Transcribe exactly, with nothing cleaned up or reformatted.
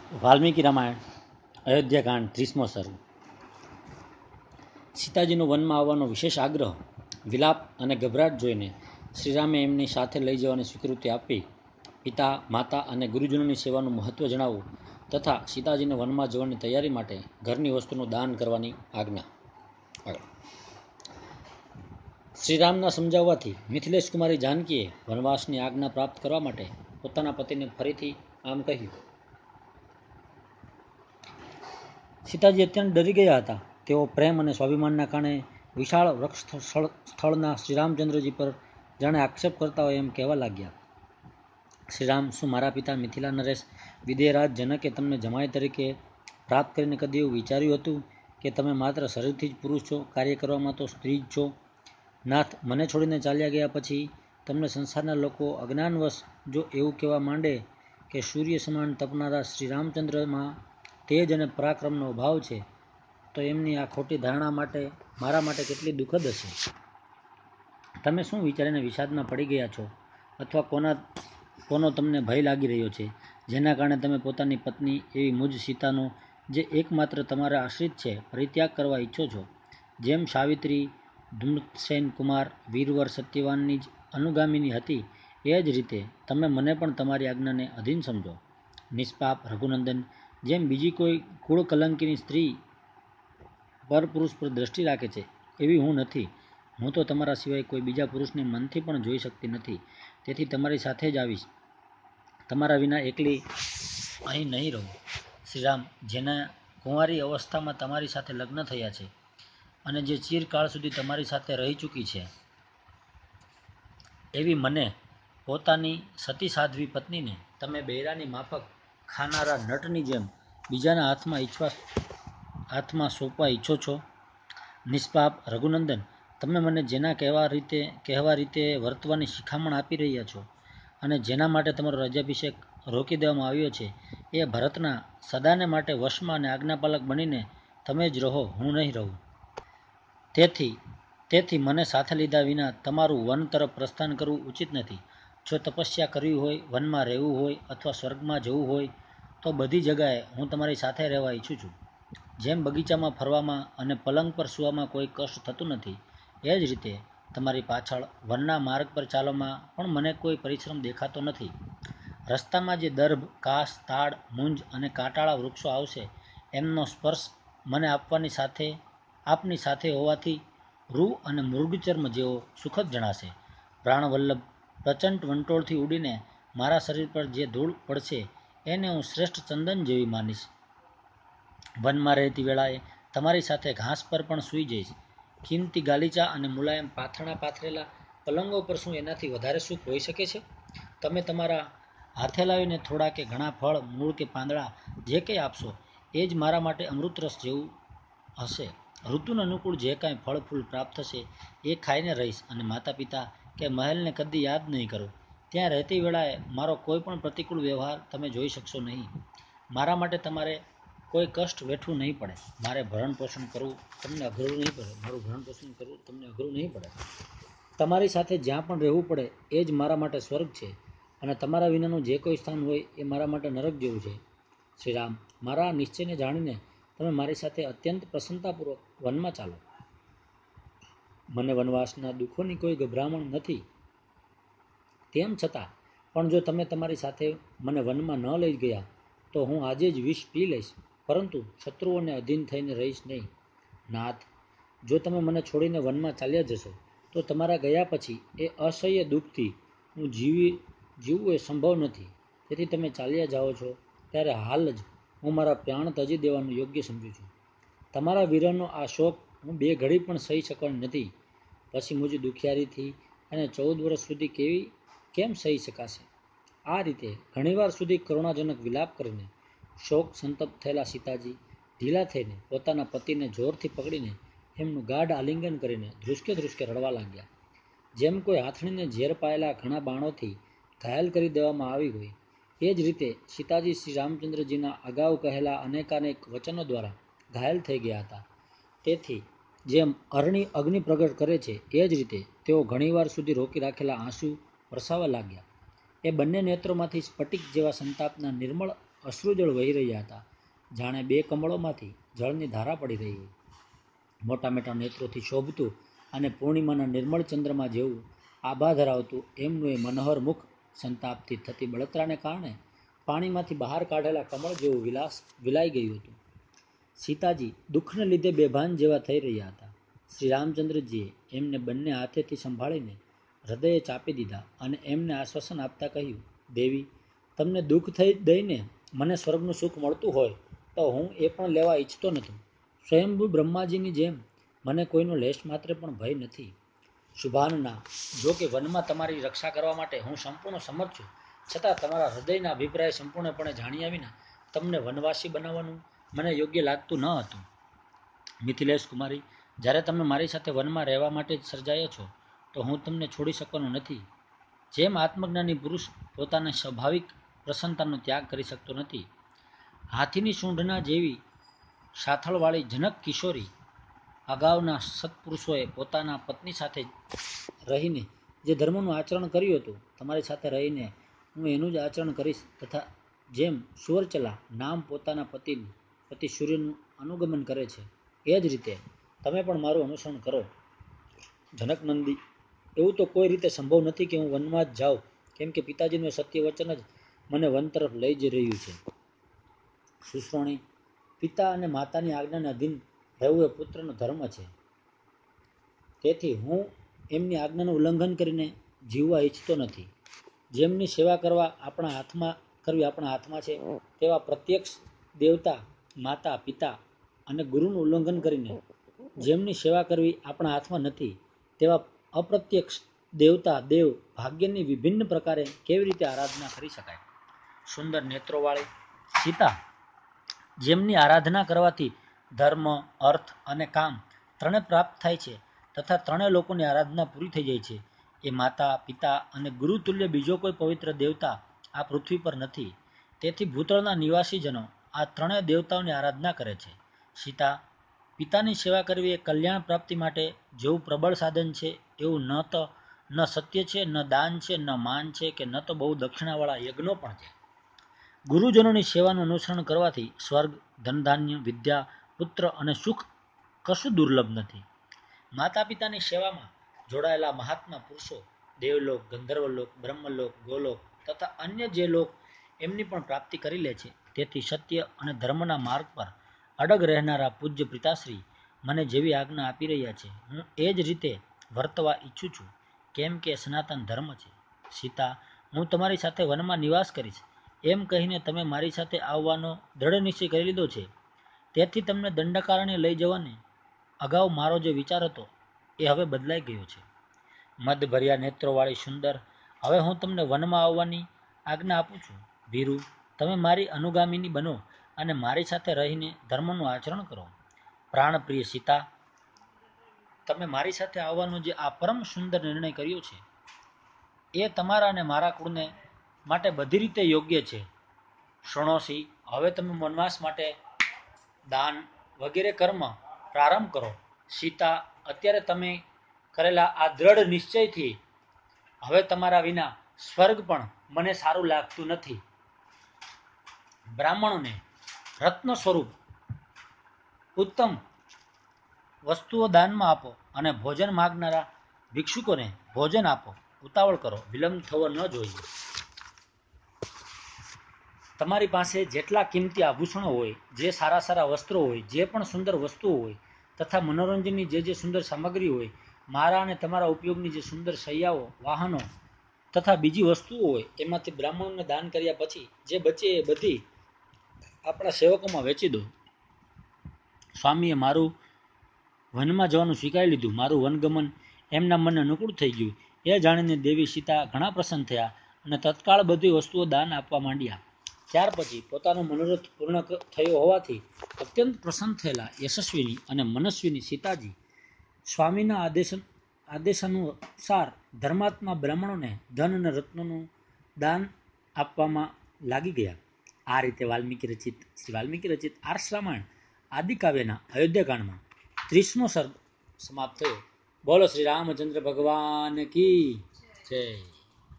વાલ્મીકી રામાયણ અયોધ્યાકાંડ ત્રીસમો સર્ગ. સીતાજીનો વનમાં આવવાનો વિશેષ આગ્રહ, વિલાપ અને ગભરાટ જોઈને શ્રીરામે એમની સાથે લઈ જવાની સ્વીકૃતિ આપી. પિતા, માતા અને ગુરુજનોની સેવાનું મહત્ત્વ જણાવવું તથા સીતાજીને વનમાં જવાની તૈયારી માટે ઘરની વસ્તુનું દાન કરવાની આજ્ઞા. શ્રીરામના સમજાવવાથી મિથિલેશ કુમારી જાનકીએ વનવાસની આજ્ઞા પ્રાપ્ત કરવા માટે પોતાના પતિને ફરીથી આમ કહ્યું. સીતાજી અત્યંત ડરી ગયા હતા. તેઓ પ્રેમ અને સ્વાભિમાનના કારણે વિશાળ વૃક્ષ સ્થળના શ્રીરામચંદ્રજી પર જાણે આક્ષેપ કરતા હોય એમ કહેવા લાગ્યા. શ્રીરામ, શું મારા પિતા મિથિલા નરેશ વિદેહરાજ જનકે તમને જમાઈ તરીકે પ્રાપ્ત કરીને કદી એવું વિચાર્યું હતું કે તમે માત્ર શરીરથી જ પુરુષ છો, કાર્ય કરવામાં તો સ્ત્રી જ છો? નાથ, મને છોડીને ચાલ્યા ગયા પછી તમને સંસારના લોકો અજ્ઞાનવશ જો એવું કહેવા માંડે કે સૂર્ય સમાન તપનારા શ્રીરામચંદ્રમાં તેજ અને પરાક્રમનો અભાવ છે, તો એમની આ ખોટી ધારણા માટે મારા માટે કેટલી દુઃખદ હશે. તમે શું વિચારીને વિષાદમાં પડી ગયા છો, અથવા કોના કોનો તમને ભય લાગી રહ્યો છે, જેના કારણે તમે પોતાની પત્ની એવી મુજ સીતાનો, જે એકમાત્ર તમારા આશ્રિત છે, પરિત્યાગ કરવા ઈચ્છો છો? જેમ સાવિત્રી ધૂમ્રસેન કુમાર વીરવર સત્યવાનની જ અનુગામિની હતી, એ જ રીતે તમે મને પણ તમારી આજ્ઞાને અધીન સમજો. નિષ્પાપ રઘુનંદન, જેમ બીજી કોઈ કુળ કલંકીની સ્ત્રી પરપુરુષ પર દ્રષ્ટિ રાખે છે, એવી હું નથી. હું તો તમારા સિવાય કોઈ બીજા પુરુષને મનથી પણ જોઈ શકતી નથી. તેથી તમારી સાથે જ આવીશ. તમારા વિના એકલી અહીં નહીં રહું. શ્રીરામ, જેના કુંવારી અવસ્થામાં તમારી સાથે લગ્ન થયા છે અને જે ચિરકાળ સુધી તમારી સાથે રહી ચૂકી છે, એવી મને, પોતાની સતી સાધ્વી પત્નીને તમે બૈરાની માફક ખાનારા નટની જેમ બીજાના હાથમાં ઈચ્છવા હાથમાં સોંપવા ઈચ્છો છો? નિષ્પાપ રઘુનંદન, તમે મને જેના કહેવા રીતે કહેવા રીતે વર્તવાની શિખામણ આપી રહ્યા છો અને જેના માટે તમારો રાજ્યાભિષેક રોકી દેવામાં આવ્યો છે, એ ભરતના સદાને માટે વશમાં અને આજ્ઞાપાલક બનીને તમે જ રહો, હું નહીં રહું. તેથી તેથી મને સાથે લીધા વિના તમારું વન તરફ પ્રસ્થાન કરવું ઉચિત નથી. જો તપસ્યા કરવી હોય, વનમાં રહેવું હોય અથવા સ્વર્ગમાં જવું હોય, તો બધી જગાએ હું તમારી સાથે રહેવા ઈચ્છું છું. જેમ બગીચામાં ફરવામાં અને પલંગ પર સૂવામાં કોઈ કષ્ટ થતું નથી, એ જ રીતે તમારી પાછળ વનના માર્ગ પર ચાલવામાં પણ મને કોઈ પરિશ્રમ દેખાતો નથી. રસ્તામાં જે દર્ભ, કાસ, તાડ, મૂંજ અને કાંટાળા વૃક્ષો આવશે, એમનો સ્પર્શ મને આપવાની સાથે આપની સાથે હોવાથી રૂ અને મૃગચર્મ જેવો સુખદ જણાશે. પ્રાણવલ્લભ, પ્રચંડ વંટોળથી ઉડીને મારા શરીર પર જે ધૂળ પડશે, એને હું શ્રેષ્ઠ ચંદન જેવી માનીશ. વનમાં રહેતી વેળાએ તમારી સાથે ઘાસ પર પણ સૂઈ જઈશ. કિંમતી ગાલીચા અને મુલાયમ પાથરણા પાથરેલા પલંગો પર શું એનાથી વધારે સુખ હોઈ શકે છે? તમે તમારા હાથે લાવીને થોડા કે ઘણા ફળ, મૂળ કે પાંદડા જે કંઈ આપશો, એ જ મારા માટે અમૃતરસ જેવું હશે. ઋતુને અનુકૂળ જે કાંઈ ફળ ફૂલ પ્રાપ્ત થશે, એ ખાઈને રહીશ અને માતા પિતા કે મહેલને કદી યાદ નહીં કરું. ત્યાં રહેતી વેળાએ મારો કોઈ પણ પ્રતિકૂળ વ્યવહાર તમે જોઈ શકશો નહીં. મારા માટે તમારે કોઈ કષ્ટ વેઠવું નહીં પડે. મારે ભરણ પોષણ કરવું તમને અઘરું નહીં પડે મારું ભરણ પોષણ કરવું તમને અઘરું નહીં પડે. તમારી સાથે જ્યાં પણ રહેવું પડે, એ જ મારા માટે સ્વર્ગ છે, અને તમારા વિનાનું જે કોઈ સ્થાન હોય, એ મારા માટે નરક જેવું છે. શ્રીરામ, મારા નિશ્ચયને જાણીને તમે મારી સાથે અત્યંત પ્રસન્નતાપૂર્વક વનમાં ચાલો. મને વનવાસના દુઃખોની કોઈ ગભરામણ નથી. તેમ છતાં પણ જો તમે તમારી સાથે મને વનમાં ન લઈ ગયા, તો હું આજે જ વિષ પી લઈશ, પરંતુ શત્રુઓને અધીન થઈને રહીશ નહીં. નાથ, જો તમે મને છોડીને વનમાં ચાલ્યા જશો, તો તમારા ગયા પછી એ અસહ્ય દુઃખથી હું જીવી જીવવું એ સંભવ નથી. તેથી તમે ચાલ્યા જાઓ છો, ત્યારે હાલ જ હું મારા પ્રાણ ત્યજી દેવાનું યોગ્ય સમજું છું. તમારા વિરહનો આ શોક હું બે ઘડી પણ સહી શકવાની નથી. પછી મુજ દુખિયારીથી અને ચૌદ વર્ષ સુધી કેવી કેમ સહી શકાશે? આ રીતે ઘણીવાર સુધી કરુણાજનક વિલાપ કરીને શોક સંતપ્ત થયેલા સીતાજી ઢીલા થઈને પોતાના પતિને જોરથી પકડીને એમનું ગાઢ આલિંગન કરીને ધ્રુસકે ધ્રુસકે રડવા લાગ્યા. જેમ કોઈ હાથણીને ઝેર પાયેલા ઘણા બાણોથી ઘાયલ કરી દેવામાં આવી હોય, એ જ રીતે સીતાજી શ્રી રામચંદ્રજીના અગાઉ કહેલા અનેકાનેક વચનો દ્વારા ઘાયલ થઈ ગયા હતા. તેથી જેમ અરણી અગ્નિ પ્રગટ કરે છે, એ જ રીતે તેઓ ઘણીવાર સુધી રોકી રાખેલા આંસુ વરસાવવા લાગ્યા. એ બંને નેત્રોમાંથી સ્ફટિક જેવા સંતાપના નિર્મળ અશ્રુજળ વહી રહ્યા હતા, જાણે બે કમળોમાંથી જળની ધારા પડી રહી હોય. મોટા મોટા નેત્રોથી શોભતું અને પૂર્ણિમાના નિર્મળ ચંદ્રમા જેવું આભા ધરાવતું એમનું એ મનોહર મુખ સંતાપથી થતી બળતરાને કારણે પાણીમાંથી બહાર કાઢેલા કમળ જેવું વિલાસ વિલાઈ ગયું હતું. સીતાજી દુઃખને લીધે બેભાન જેવા થઈ રહ્યા હતા. શ્રી રામચંદ્રજીએ એમને બંને હાથેથી સંભાળીને હૃદયે ચાપી દીધા અને એમને આશ્વાસન આપતા કહ્યું, દેવી, તમને દુઃખ થઈ દઈને મને સ્વર્ગનું સુખ મળતું હોય તો હું એ પણ લેવા ઈચ્છતો નથી. સ્વયંભૂ બ્રહ્માજીની જેમ મને કોઈનો લેશ માત્ર પણ ભય નથી. શુભાનના, જો કે વનમાં તમારી રક્ષા કરવા માટે હું સંપૂર્ણ સમર્થ છું, છતાં તમારા હૃદયના અભિપ્રાય સંપૂર્ણપણે જાણ્યા વિના તમને વનવાસી બનાવવાનું મને યોગ્ય લાગતું ન હતું. મિથિલેશ કુમારી, જ્યારે તમે મારી સાથે વનમાં રહેવા માટે જ સર્જાયા છો તો હું તમને છોડી શકવાનો નથી. જેમ આત્મજ્ઞાની પુરુષ પોતાના સ્વાભાવિક પ્રસન્નતાનો ત્યાગ કરી શકતો નથી, હાથીની સૂંઢના જેવી સાથળવાળી જનક કિશોરી અગાઉના સત્પુરુષોએ પોતાના પત્ની સાથે રહીને જે ધર્મનું આચરણ કર્યું હતું, તમારી સાથે રહીને હું એનું જ આચરણ કરીશ. તથા જેમ સુવર્ચલા નામ પોતાના પતિ પતિ સૂર્યનું અનુગમન કરે છે, એ જ રીતે તમે પણ મારું અનુસરણ કરો. જનકનંદી, એવું તો કોઈ રીતે સંભવ નથી કે હું વનમાં જ જાઉં, કેમ કે પિતાજીનું સત્ય વચન જ મને વન તરફ લઈ જઈ રહ્યું છે. સુશ્રોણી, પિતા અને માતાની આજ્ઞાને અધીન રહેવું એ પુત્રનો ધર્મ છે. તેથી હું એમની આજ્ઞાનું ઉલ્લંઘન કરીને જીવવા ઈચ્છતો નથી. જેમની સેવા કરવા આપણા હાથમાં કરવી આપણા હાથમાં છે, તેવા પ્રત્યક્ષ દેવતા, માતા, પિતા અને ગુરુનું ઉલ્લંઘન કરીને જેમની સેવા કરવી આપણા હાથમાં નથી, તેવા અપ્રત્યક્ષ દેવતા, દેવ, ભાગ્યની વિભિન્ન પ્રકારે કેવી રીતે આરાધના કરી શકાય? સુંદર નેત્રોવાળી સીતા, જેમની આરાધના કરવાથી ધર્મ, અર્થ અને કામ ત્રણે પ્રાપ્ત થાય છે તથા ત્રણેય લોકોની આરાધના પૂરી થઈ જાય છે, એ માતા, પિતા અને ગુરુ તુલ્ય બીજો કોઈ પવિત્ર દેવતા આ પૃથ્વી પર નથી. તેથી ભૂતળના નિવાસીજનો આ ત્રણેય દેવતાઓની આરાધના કરે છે. સીતા, પિતાની સેવા કરવી એ કલ્યાણ પ્રાપ્તિ માટે જેવું પ્રબળ સાધન છે, એવું ન તો ન સત્ય છે, ન દાન છે, ન માન છે કે ન તો બહુ દક્ષિણાવાળા યજ્ઞો પણ છે. ગુરુજનોની સેવાનું અનુસરણ કરવાથી સ્વર્ગ, ધનધાન્ય, વિદ્યા, પુત્ર અને સુખ કશું દુર્લભ નથી. માતા પિતાની સેવામાં જોડાયેલા મહાત્મા પુરુષો દેવલોક, ગંધર્વલોક, બ્રહ્મલોક, ગોલોક તથા અન્ય જે લોક એમની પણ પ્રાપ્તિ કરી લે છે. તેથી સત્ય અને ધર્મના માર્ગ પર અડગ રહેનારા પૂજ્ય પિતાશ્રી મને જેવી આજ્ઞા આપી રહ્યા છે, હું એ જ રીતે વર્તવા ઈચ્છું છું, કેમ કે સનાતન ધર્મ છે. સીતા, હું તમારી સાથે વનમાં નિવાસ કરીશ એમ કહીને તમે મારી સાથે આવવાનો દ્રઢ નિશ્ચય કરી લીધો છે. તેથી તમને દંડકારણ્ય લઈ જવાને અગાઉ મારો જે વિચાર હતો એ હવે બદલાઈ ગયો છે. મદભર્યા નેત્રોવાળી સુંદર, હવે હું તમને વનમાં આવવાની આજ્ઞા આપું છું. વીરુ, તમે મારી અનુગામિની બનો અને મારી સાથે રહીને ધર્મનું આચરણ કરો. પ્રાણપ્રિય સીતા, તમે મારી સાથે આવવાનો જે આ પરમ સુંદર નિર્ણય કર્યો છે, એ તમારા અને મારા કુળને માટે બધી રીતે યોગ્ય છે. શૃણોસી, હવે તમે વનવાસ માટે દાન વગેરે કર્મ પ્રારંભ કરો. સીતા, અત્યારે તમે કરેલા આ દ્રઢ નિશ્ચયથી હવે તમારા વિના સ્વર્ગ પણ મને સારું લાગતું નથી. બ્રાહ્મણોને રત્ન સ્વરૂપ ઉત્તમ વસ્તુઓ દાનમાં આપો અને ભોજન માગનારા ભિક્ષુકોને ભોજન આપો. ઉતાવળ કરો, વિલંબ થવો ન જોઈએ. તમારી પાસે જેટલા કિંમતી આભૂષણો હોય, જે સારા સારા વસ્ત્રો હોય, જે પણ સુંદર વસ્તુઓ હોય તથા મનોરંજનની જે જે સુંદર સામગ્રી હોય, મારા અને તમારા ઉપયોગની જે સુંદર શૈયાઓ, વાહનો તથા બીજી વસ્તુઓ હોય, એમાંથી બ્રાહ્મણોને દાન કર્યા પછી જે બચે એ બધી આપણા સેવકોમાં વેચી દો. સ્વામીએ મારું વનમાં જવાનું સ્વીકારી લીધું. મારું વનગમન એમના મનને અનુકૂળ થઈ ગયું. એ જાણીને દેવી સીતા ઘણા પ્રસન્ન થયા અને તત્કાળ બધી વસ્તુઓ દાન આપવા માંડ્યા. ત્યાર પછી પોતાનો મનોરથ પૂર્ણ થયો હોવાથી અત્યંત પ્રસન્ન થયેલા યશસ્વીની અને મનસ્વીની સીતાજી સ્વામીના આદેશ આદેશાનુસાર ધર્માત્મા બ્રાહ્મણોને ધન અને રત્નોનું દાન આપવામાં લાગી ગયા. આ રીતે વાલ્મીકી રચિત શ્રી વાલ્મીકી રચિત આર્ષ રામાયણ આદિકાવ્યના અયોધ્યાકાંડમાં ત્રીસમો સર્ગ સમાપ્ત થયો. બોલો શ્રી રામચંદ્ર ભગવાન કી જય.